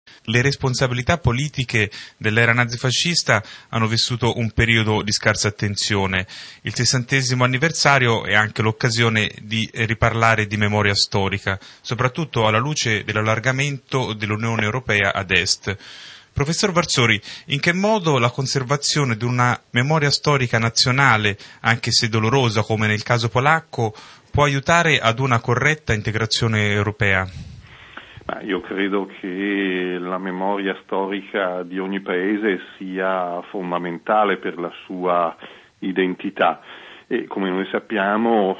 Le responsabilità politiche dell'era nazifascista hanno vissuto un periodo di scarsa attenzione. Il 60° anniversario è anche l'occasione di riparlare di memoria storica, soprattutto alla luce dell'allargamento dell'Unione Europea ad est. Professor Varzori, in che modo la conservazione di una memoria storica nazionale, anche se dolorosa come nel caso polacco, può aiutare ad una corretta integrazione europea? Io credo che la memoria storica di ogni paese sia fondamentale per la sua identità e come noi sappiamo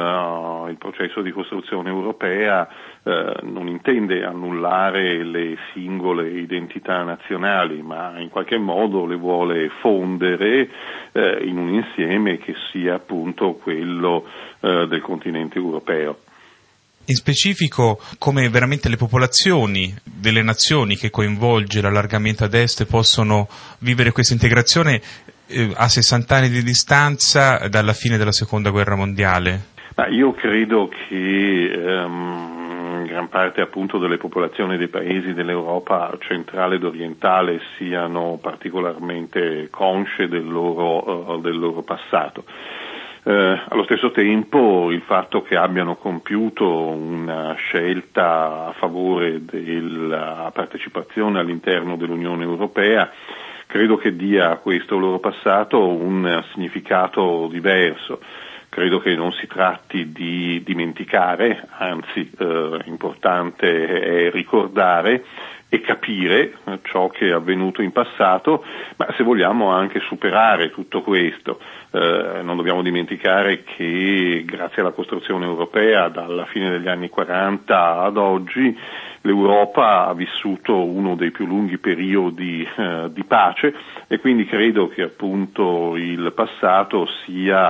il processo di costruzione europea non intende annullare le singole identità nazionali, ma in qualche modo le vuole fondere in un insieme che sia appunto quello del continente europeo. In specifico, come veramente le popolazioni delle nazioni che coinvolge l'allargamento ad est possono vivere questa integrazione a 60 anni di distanza dalla fine della Seconda Guerra Mondiale? Io credo che gran parte appunto delle popolazioni dei paesi dell'Europa centrale ed orientale siano particolarmente consce del loro passato. Allo stesso tempo il fatto che abbiano compiuto una scelta a favore della partecipazione all'interno dell'Unione Europea credo che dia a questo loro passato un significato diverso. Credo che non si tratti di dimenticare, anzi importante è ricordare e capire ciò che è avvenuto in passato, ma se vogliamo anche superare tutto questo. Non dobbiamo dimenticare che grazie alla costruzione europea dalla fine degli anni 40 ad oggi l'Europa ha vissuto uno dei più lunghi periodi di pace e quindi credo che appunto il passato sia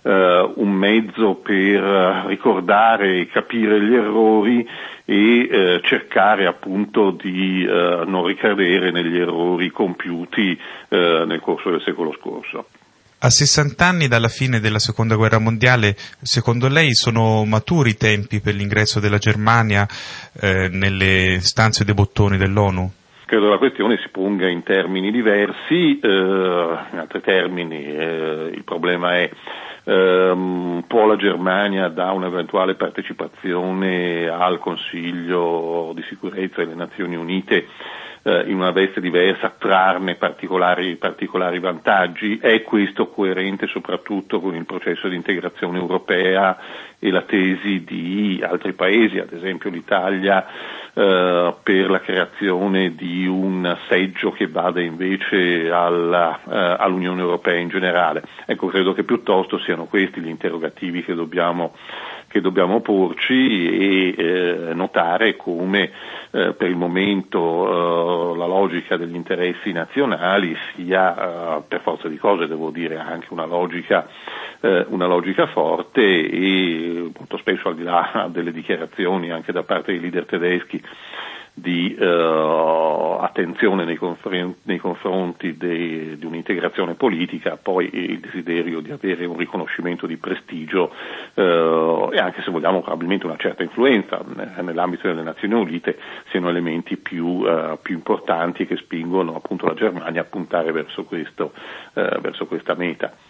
un mezzo per ricordare e capire gli errori e cercare appunto di non ricadere negli errori compiuti nel corso del secolo scorso. A 60 anni dalla fine della Seconda Guerra Mondiale, secondo lei sono maturi i tempi per l'ingresso della Germania nelle stanze dei bottoni dell'ONU? Credo la questione si ponga in termini diversi, in altri termini il problema è può la Germania da un'eventuale partecipazione al Consiglio di sicurezza delle Nazioni Unite in una veste diversa trarne particolari vantaggi? È questo coerente soprattutto con il processo di integrazione europea e la tesi di altri paesi, ad esempio l'Italia, per la creazione di un seggio che vada invece all'Unione Europea in generale? Ecco, credo che piuttosto siano questi gli interrogativi che dobbiamo porci e notare come per il momento la logica degli interessi nazionali sia per forza di cose, devo dire, anche una logica forte e molto spesso, al di là delle dichiarazioni anche da parte dei leader tedeschi di attenzione nei confronti di un'integrazione politica, poi il desiderio di avere un riconoscimento di prestigio e anche, se vogliamo, probabilmente una certa influenza nell'ambito delle Nazioni Unite siano elementi più importanti e che spingono appunto la Germania a puntare verso questa meta.